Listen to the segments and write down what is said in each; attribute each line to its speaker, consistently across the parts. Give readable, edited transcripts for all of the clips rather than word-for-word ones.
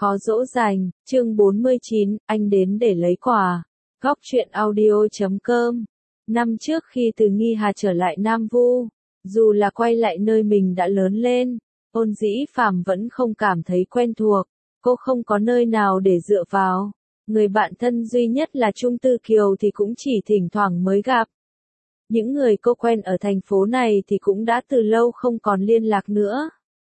Speaker 1: Khó dỗ dành, chương 49, anh đến để lấy quà. Góc truyện audio.com. Năm trước khi từ Nghi Hà trở lại Nam Vu, dù là quay lại nơi mình đã lớn lên, Ôn Dĩ Phàm vẫn không cảm thấy quen thuộc. Cô không có nơi nào để dựa vào. Người bạn thân duy nhất là Trung Tư Kiều thì cũng chỉ thỉnh thoảng mới gặp. Những người cô quen ở thành phố này thì cũng đã từ lâu không còn liên lạc nữa.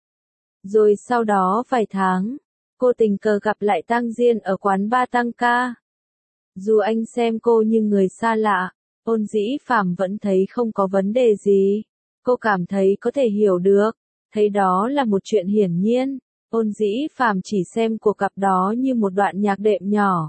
Speaker 1: Rồi sau đó vài tháng, cô tình cờ gặp lại Tang Diên ở quán bar tăng ca. Dù anh xem cô như người xa lạ, Ôn Dĩ Phàm vẫn thấy không có vấn đề gì. Cô cảm thấy có thể hiểu được, thấy đó là một chuyện hiển nhiên. Ôn Dĩ Phàm chỉ xem cuộc gặp đó như một đoạn nhạc đệm nhỏ.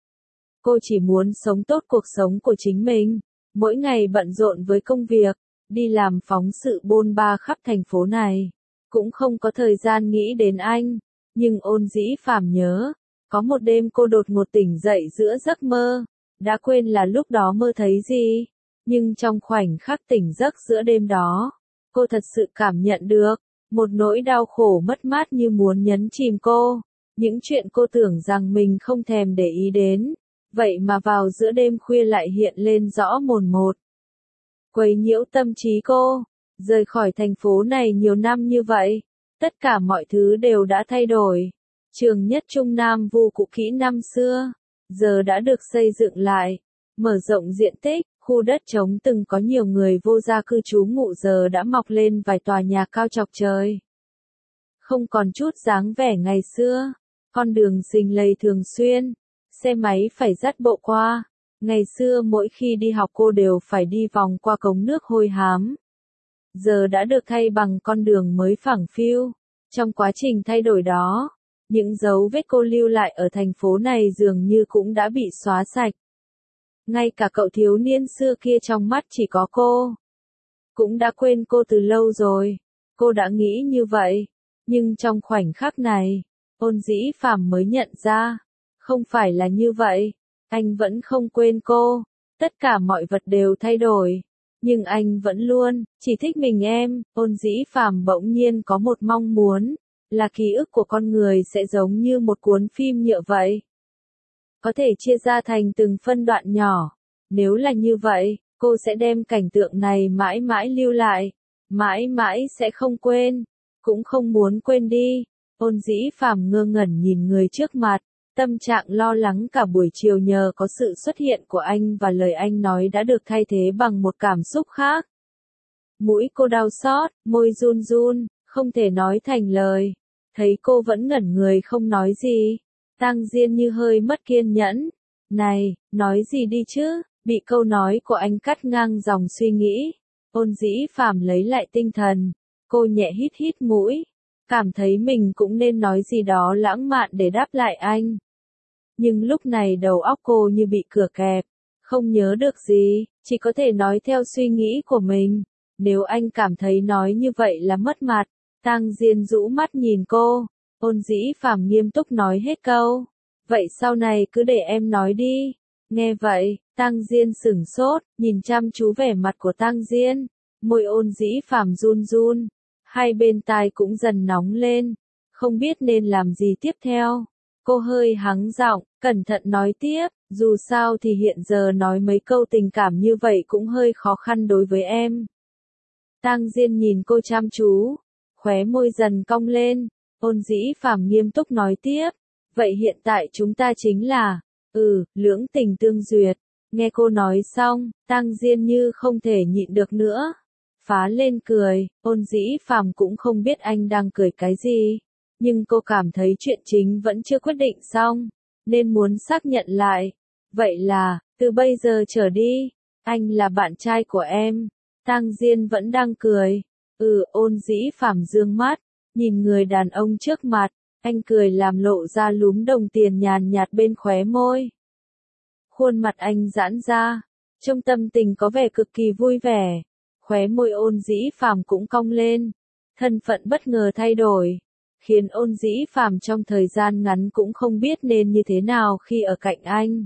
Speaker 1: Cô chỉ muốn sống tốt cuộc sống của chính mình, mỗi ngày bận rộn với công việc, đi làm phóng sự bôn ba khắp thành phố này, cũng không có thời gian nghĩ đến anh. Nhưng Ôn Dĩ Phàm nhớ, có một đêm cô đột ngột tỉnh dậy giữa giấc mơ, đã quên là lúc đó mơ thấy gì, nhưng trong khoảnh khắc tỉnh giấc giữa đêm đó, cô thật sự cảm nhận được một nỗi đau khổ mất mát như muốn nhấn chìm cô. Những chuyện cô tưởng rằng mình không thèm để ý đến, vậy mà vào giữa đêm khuya lại hiện lên rõ mồn một. Quấy nhiễu tâm trí cô. Rời khỏi thành phố này nhiều năm như vậy, tất cả mọi thứ đều đã thay đổi. Trường Nhất Trung Nam Vu cũ kỹ năm xưa, giờ đã được xây dựng lại, mở rộng diện tích, khu đất trống từng có nhiều người vô gia cư trú ngụ giờ đã mọc lên vài tòa nhà cao chọc trời. Không còn chút dáng vẻ ngày xưa, con đường rình lầy thường xuyên, xe máy phải dắt bộ qua. Ngày xưa mỗi khi đi học cô đều phải đi vòng qua cống nước hôi hám. Giờ đã được thay bằng con đường mới phẳng phiu. Trong quá trình thay đổi đó, những dấu vết cô lưu lại ở thành phố này dường như cũng đã bị xóa sạch. Ngay cả cậu thiếu niên xưa kia trong mắt chỉ có cô, cũng đã quên cô từ lâu rồi. Cô đã nghĩ như vậy, nhưng trong khoảnh khắc này, Ôn Dĩ Phàm mới nhận ra, không phải là như vậy. Anh vẫn không quên cô, tất cả mọi vật đều thay đổi, nhưng anh vẫn luôn chỉ thích mình em. Ôn Dĩ Phàm bỗng nhiên có một mong muốn, là ký ức của con người sẽ giống như một cuốn phim nhựa vậy, có thể chia ra thành từng phân đoạn nhỏ. Nếu là như vậy, cô sẽ đem cảnh tượng này mãi mãi lưu lại, mãi mãi sẽ không quên, cũng không muốn quên đi. Ôn Dĩ Phàm ngơ ngẩn nhìn người trước mặt, tâm trạng lo lắng cả buổi chiều nhờ có sự xuất hiện của anh và lời anh nói đã được thay thế bằng một cảm xúc khác. Mũi cô đau xót, môi run run, không thể nói thành lời. Thấy cô vẫn ngẩn người không nói gì, Tang Diên như hơi mất kiên nhẫn. Này, nói gì đi chứ, bị câu nói của anh cắt ngang dòng suy nghĩ. Ôn Dĩ Phàm lấy lại tinh thần, cô nhẹ hít hít mũi, cảm thấy mình cũng nên nói gì đó lãng mạn để đáp lại anh. Nhưng lúc này đầu óc cô như bị cửa kẹp, không nhớ được gì, chỉ có thể nói theo suy nghĩ của mình. Nếu anh cảm thấy nói như vậy là mất mặt. Tang Diên rũ mắt nhìn cô. Ôn Dĩ Phàm nghiêm túc nói hết câu. Vậy sau này cứ để em nói đi. Nghe vậy, Tang Diên sửng sốt, nhìn chăm chú vẻ mặt của Tang Diên. Môi Ôn Dĩ Phàm run run, hai bên tai cũng dần nóng lên, không biết nên làm gì tiếp theo. Cô hơi hắng giọng, cẩn thận nói tiếp, dù sao thì hiện giờ nói mấy câu tình cảm như vậy cũng hơi khó khăn đối với em. Tang Diên nhìn cô chăm chú, khóe môi dần cong lên. Ôn Dĩ Phàm nghiêm túc nói tiếp, vậy hiện tại chúng ta chính là, lưỡng tình tương duyệt. Nghe cô nói xong, Tang Diên như không thể nhịn được nữa, phá lên cười. Ôn Dĩ Phàm cũng không biết anh đang cười cái gì, nhưng cô cảm thấy chuyện chính vẫn chưa quyết định xong, nên muốn xác nhận lại. Vậy là, từ bây giờ trở đi, anh là bạn trai của em. Tang Diên vẫn đang cười. Ôn Dĩ Phàm dương mắt, nhìn người đàn ông trước mặt, anh cười làm lộ ra lúm đồng tiền nhàn nhạt bên khóe môi. Khuôn mặt anh giãn ra, trong tâm tình có vẻ cực kỳ vui vẻ. Khóe môi Ôn Dĩ Phàm cũng cong lên, thân phận bất ngờ thay đổi, khiến Ôn Dĩ Phàm trong thời gian ngắn cũng không biết nên như thế nào khi ở cạnh anh.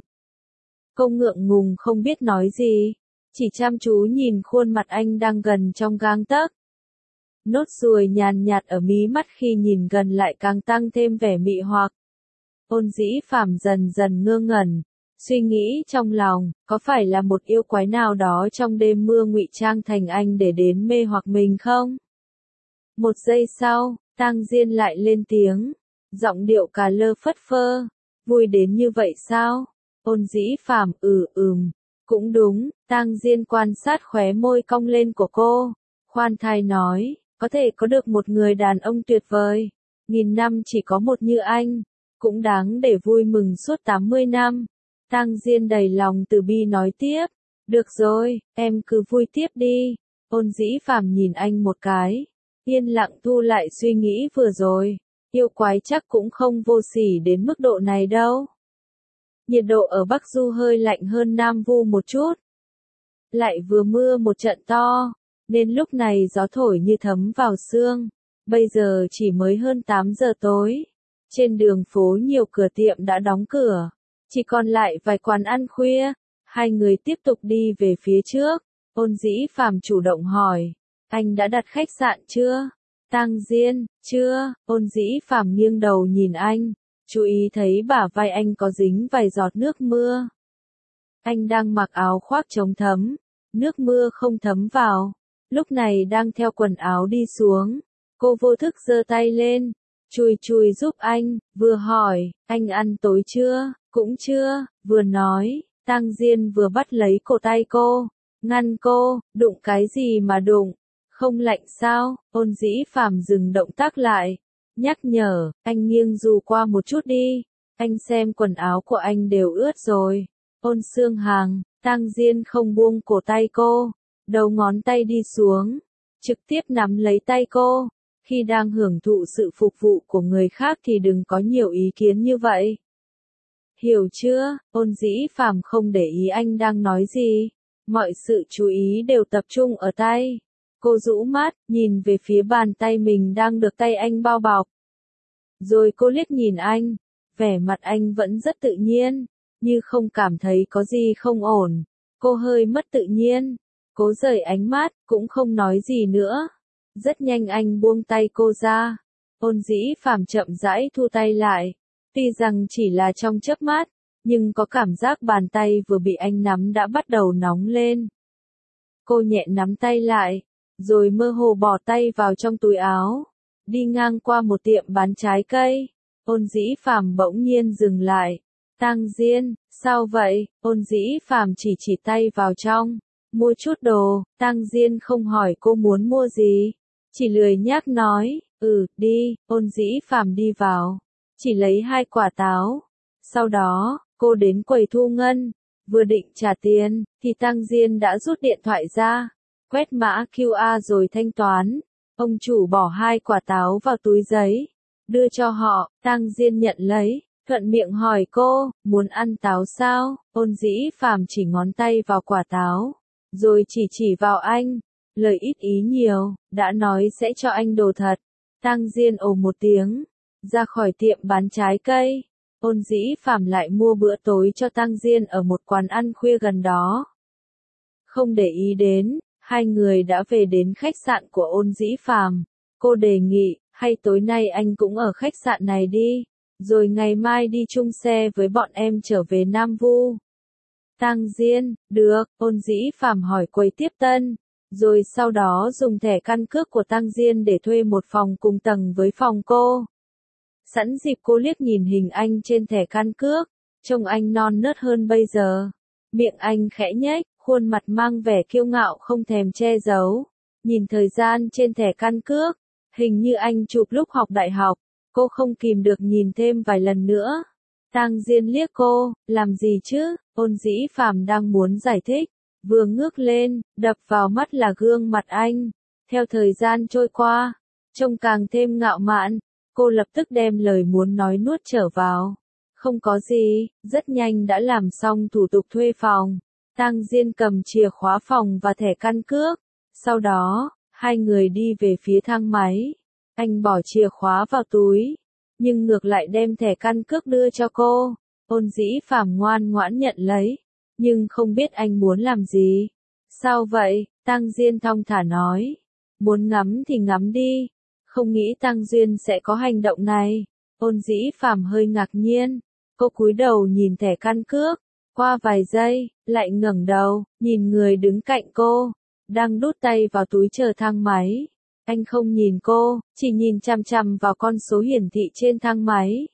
Speaker 1: Cô ngượng ngùng không biết nói gì, chỉ chăm chú nhìn khuôn mặt anh đang gần trong gang tấc. Nốt ruồi nhàn nhạt ở mí mắt khi nhìn gần lại càng tăng thêm vẻ mị hoặc. Ôn Dĩ Phàm dần dần ngơ ngẩn, suy nghĩ trong lòng, có phải là một yêu quái nào đó trong đêm mưa ngụy trang thành anh để đến mê hoặc mình không? Một giây sau, Tang Diên lại lên tiếng, giọng điệu cà lơ phất phơ, vui đến như vậy sao? Ôn Dĩ Phàm cũng đúng. Tang Diên quan sát khóe môi cong lên của cô, khoan thai nói, có thể có được một người đàn ông tuyệt vời, nghìn năm chỉ có một như anh, cũng đáng để vui mừng suốt 80 năm. Tang Diên đầy lòng từ bi nói tiếp, được rồi, em cứ vui tiếp đi. Ôn Dĩ Phàm nhìn anh một cái, yên lặng thu lại suy nghĩ vừa rồi, yêu quái chắc cũng không vô sỉ đến mức độ này đâu. Nhiệt độ ở Bắc Du hơi lạnh hơn Nam Vu một chút. Lại vừa mưa một trận to, nên lúc này gió thổi như thấm vào xương. Bây giờ chỉ mới hơn 8 giờ tối. Trên đường phố nhiều cửa tiệm đã đóng cửa, chỉ còn lại vài quán ăn khuya. Hai người tiếp tục đi về phía trước. Ôn Dĩ Phàm chủ động hỏi, anh đã đặt khách sạn chưa? Tang Diên, chưa. Ôn Dĩ Phàm nghiêng đầu nhìn anh, chú ý thấy bả vai anh có dính vài giọt nước mưa. Anh đang mặc áo khoác chống thấm, nước mưa không thấm vào, lúc này đang theo quần áo đi xuống. Cô vô thức giơ tay lên, chùi chùi giúp anh, vừa hỏi, anh ăn tối chưa? Cũng chưa, vừa nói. Tang Diên vừa bắt lấy cổ tay cô, ngăn cô, đụng cái gì mà đụng, không lạnh sao? Ôn Dĩ Phàm dừng động tác lại, nhắc nhở, anh nghiêng dù qua một chút đi, anh xem quần áo của anh đều ướt rồi. Ôn Xương Hàng, Tang Diên không buông cổ tay cô, đầu ngón tay đi xuống, trực tiếp nắm lấy tay cô. Khi đang hưởng thụ sự phục vụ của người khác thì đừng có nhiều ý kiến như vậy. Hiểu chưa? Ôn Dĩ Phàm không để ý anh đang nói gì, mọi sự chú ý đều tập trung ở tay. Cô rũ mắt, nhìn về phía bàn tay mình đang được tay anh bao bọc. Rồi cô liếc nhìn anh, vẻ mặt anh vẫn rất tự nhiên, như không cảm thấy có gì không ổn. Cô hơi mất tự nhiên, cố rời ánh mắt, cũng không nói gì nữa. Rất nhanh anh buông tay cô ra. Ôn Dĩ Phàm chậm rãi thu tay lại. Tuy rằng chỉ là trong chớp mắt, nhưng có cảm giác bàn tay vừa bị anh nắm đã bắt đầu nóng lên. Cô nhẹ nắm tay lại, rồi mơ hồ bỏ tay vào trong túi áo. Đi ngang qua một tiệm bán trái cây, Ôn Dĩ Phàm bỗng nhiên dừng lại. Tang Diên, sao vậy? Ôn Dĩ Phàm chỉ tay vào trong, mua chút đồ. Tang Diên không hỏi cô muốn mua gì, chỉ lười nhác nói, đi. Ôn Dĩ Phàm đi vào, chỉ lấy 2 quả táo. Sau đó, cô đến quầy thu ngân, vừa định trả tiền, thì Tang Diên đã rút điện thoại ra, quét mã QR rồi thanh toán. Ông chủ bỏ 2 quả táo vào túi giấy, đưa cho họ. Tang Diên nhận lấy, thuận miệng hỏi cô, muốn ăn táo sao? Ôn Dĩ Phàm chỉ ngón tay vào quả táo, rồi chỉ vào anh, lời ít ý nhiều, đã nói sẽ cho anh đồ thật. Tang Diên ồ một tiếng, ra khỏi tiệm bán trái cây. Ôn Dĩ Phàm lại mua bữa tối cho Tang Diên ở một quán ăn khuya gần đó. Không để ý đến, hai người đã về đến khách sạn của Ôn Dĩ Phàm. Cô đề nghị, hay tối nay anh cũng ở khách sạn này đi, rồi ngày mai đi chung xe với bọn em trở về Nam Vu. Tang Diên, được. Ôn Dĩ Phàm hỏi quầy tiếp tân, rồi sau đó dùng thẻ căn cước của Tang Diên để thuê một phòng cùng tầng với phòng cô. Sẵn dịp cô liếc nhìn hình anh trên thẻ căn cước, trông anh non nớt hơn bây giờ. Miệng anh khẽ nhếch, khuôn mặt mang vẻ kiêu ngạo không thèm che giấu. Nhìn thời gian trên thẻ căn cước, hình như anh chụp lúc học đại học. Cô không kìm được nhìn thêm vài lần nữa. Tang Diên liếc cô, làm gì chứ? Ôn Dĩ Phàm đang muốn giải thích, vừa ngước lên, đập vào mắt là gương mặt anh. Theo thời gian trôi qua, trông càng thêm ngạo mạn. Cô lập tức đem lời muốn nói nuốt trở vào. Không có gì, rất nhanh đã làm xong thủ tục thuê phòng. Tang Diên cầm chìa khóa phòng và thẻ căn cước. Sau đó, hai người đi về phía thang máy. Anh bỏ chìa khóa vào túi, nhưng ngược lại đem thẻ căn cước đưa cho cô. Ôn Dĩ Phàm ngoan ngoãn nhận lấy, nhưng không biết anh muốn làm gì. Sao vậy? Tang Diên thong thả nói. Muốn ngắm thì ngắm đi. Không nghĩ Tang Duyên sẽ có hành động này. Ôn Dĩ Phàm hơi ngạc nhiên, cô cúi đầu nhìn thẻ căn cước, qua vài giây, lại ngẩng đầu, nhìn người đứng cạnh cô, đang đút tay vào túi chờ thang máy. Anh không nhìn cô, chỉ nhìn chằm chằm vào con số hiển thị trên thang máy.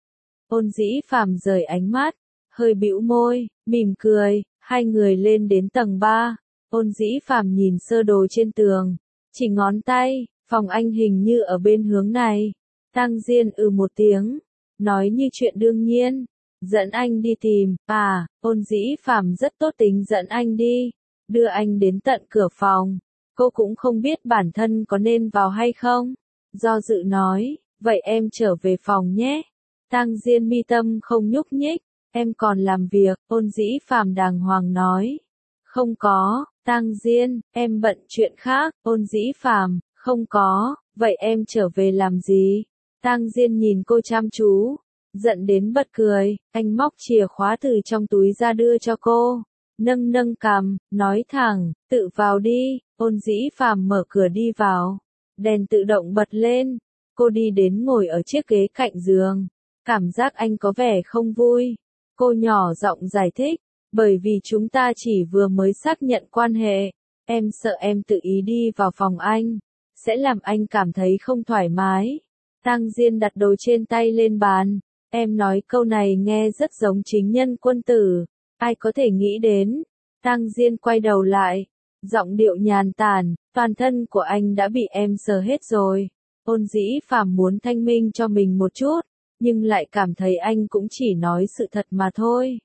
Speaker 1: Ôn Dĩ Phàm rời ánh mắt, hơi bĩu môi, mỉm cười, hai người lên đến tầng 3. Ôn Dĩ Phàm nhìn sơ đồ trên tường, chỉ ngón tay, phòng anh hình như ở bên hướng này. Tang Diên một tiếng, nói như chuyện đương nhiên, dẫn anh đi tìm. Ôn Dĩ Phàm rất tốt tính dẫn anh đi, đưa anh đến tận cửa phòng. Cô cũng không biết bản thân có nên vào hay không. Do dự nói, vậy em trở về phòng nhé. Tang Diên mi tâm không nhúc nhích, em còn làm việc. Ôn Dĩ Phàm đàng hoàng nói, không có. Tang Diên, em bận chuyện khác. Ôn Dĩ Phàm, không có, vậy em trở về làm gì? Tang Diên nhìn cô chăm chú, giận đến bật cười. Anh móc chìa khóa từ trong túi ra đưa cho cô, nâng nâng cằm, nói thẳng, tự vào đi. Ôn Dĩ Phàm mở cửa đi vào, đèn tự động bật lên. Cô đi đến ngồi ở chiếc ghế cạnh giường, cảm giác anh có vẻ không vui. Cô nhỏ giọng giải thích, bởi vì chúng ta chỉ vừa mới xác nhận quan hệ, em sợ em tự ý đi vào phòng anh, sẽ làm anh cảm thấy không thoải mái. Tang Diên đặt đồ trên tay lên bàn, em nói câu này nghe rất giống chính nhân quân tử, ai có thể nghĩ đến. Tang Diên quay đầu lại, giọng điệu nhàn tản, toàn thân của anh đã bị em sờ hết rồi. Ôn Dĩ Phàm muốn thanh minh cho mình một chút, nhưng lại cảm thấy anh cũng chỉ nói sự thật mà thôi.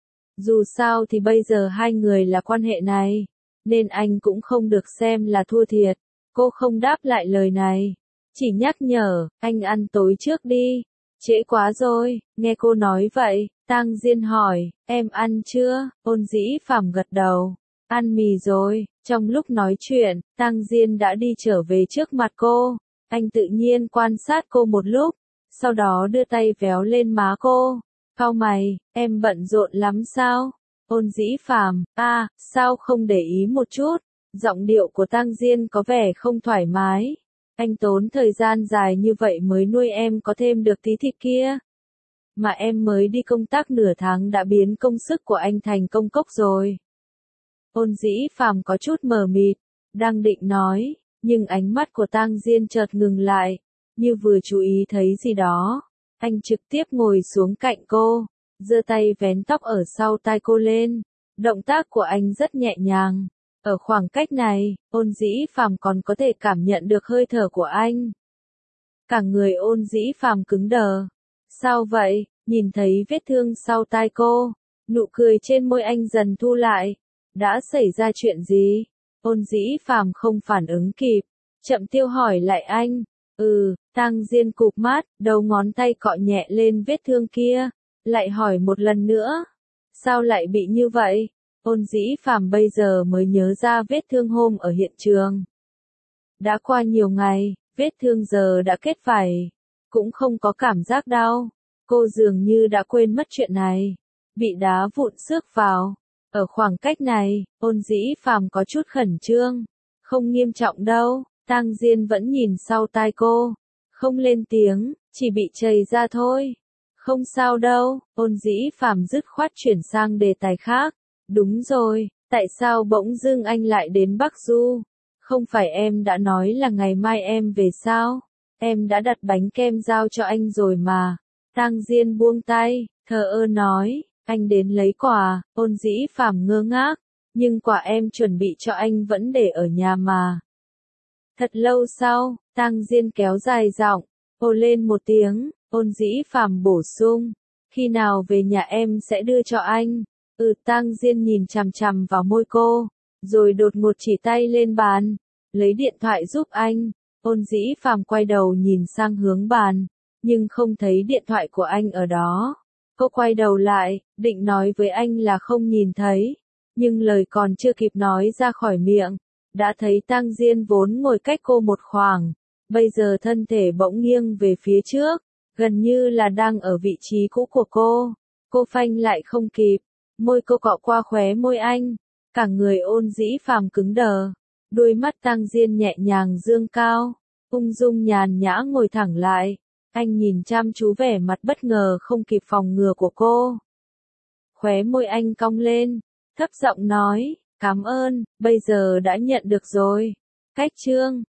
Speaker 1: Dù sao thì bây giờ hai người là quan hệ này, nên anh cũng không được xem là thua thiệt. Cô không đáp lại lời này, chỉ nhắc nhở, anh ăn tối trước đi, trễ quá rồi. Nghe cô nói vậy, Tang Diên hỏi, em ăn chưa? Ôn Dĩ Phàm gật đầu, ăn mì rồi. Trong lúc nói chuyện, Tang Diên đã đi trở về trước mặt cô. Anh tự nhiên quan sát cô một lúc, sau đó đưa tay véo lên má cô. Cau mày, em bận rộn lắm sao? Ôn Dĩ Phàm, sao không để ý một chút? Giọng điệu của Tang Diên có vẻ không thoải mái. Anh tốn thời gian dài như vậy mới nuôi em có thêm được tí thịt kia. Mà em mới đi công tác nửa tháng đã biến công sức của anh thành công cốc rồi. Ôn Dĩ Phàm có chút mờ mịt, đang định nói, nhưng ánh mắt của Tang Diên chợt ngừng lại, như vừa chú ý thấy gì đó. Anh trực tiếp ngồi xuống cạnh cô, giơ tay vén tóc ở sau tai cô lên. Động tác của anh rất nhẹ nhàng. Ở khoảng cách này, Ôn Dĩ Phàm còn có thể cảm nhận được hơi thở của anh. Cả người Ôn Dĩ Phàm cứng đờ. Sao vậy? Nhìn thấy vết thương sau tai cô, nụ cười trên môi anh dần thu lại. Đã xảy ra chuyện gì? Ôn Dĩ Phàm không phản ứng kịp, chậm tiêu hỏi lại anh. Tang Diên cụp mắt, đầu ngón tay cọ nhẹ lên vết thương kia, lại hỏi một lần nữa. Sao lại bị như vậy? Ôn Dĩ Phàm bây giờ mới nhớ ra vết thương hôm ở hiện trường. Đã qua nhiều ngày, vết thương giờ đã kết vảy, cũng không có cảm giác đau. Cô dường như đã quên mất chuyện này, bị đá vụn xước vào. Ở khoảng cách này, Ôn Dĩ Phàm có chút khẩn trương. Không nghiêm trọng đâu. Tang Diên vẫn nhìn sau tai cô, không lên tiếng, chỉ bị chảy ra thôi. Không sao đâu. Ôn Dĩ Phàm dứt khoát chuyển sang đề tài khác. Đúng rồi, tại sao bỗng dưng anh lại đến Bắc Du? Không phải em đã nói là ngày mai em về sao? Em đã đặt bánh kem giao cho anh rồi mà. Tang Diên buông tay, thờ ơ nói, anh đến lấy quà. Ôn Dĩ Phàm ngơ ngác, nhưng quà em chuẩn bị cho anh vẫn để ở nhà mà. Thật lâu sau, Tang Diên kéo dài giọng, ồ lên một tiếng. Ôn Dĩ Phàm bổ sung, khi nào về nhà em sẽ đưa cho anh. Tang Diên nhìn chằm chằm vào môi cô, rồi đột ngột chỉ tay lên bàn, lấy điện thoại giúp anh. Ôn Dĩ Phàm quay đầu nhìn sang hướng bàn, nhưng không thấy điện thoại của anh ở đó. Cô quay đầu lại, định nói với anh là không nhìn thấy, nhưng lời còn chưa kịp nói ra khỏi miệng, đã thấy Tang Diên vốn ngồi cách cô một khoảng, bây giờ thân thể bỗng nghiêng về phía trước, gần như là đang ở vị trí cũ của cô. Cô phanh lại không kịp, môi cô cọ qua khóe môi anh, cả người Ôn Dĩ Phàm cứng đờ. Đôi mắt Tang Diên nhẹ nhàng dương cao, ung dung nhàn nhã ngồi thẳng lại. Anh nhìn chăm chú vẻ mặt bất ngờ không kịp phòng ngừa của cô. Khóe môi anh cong lên, thấp giọng nói, cảm ơn, bây giờ đã nhận được rồi. Cách chương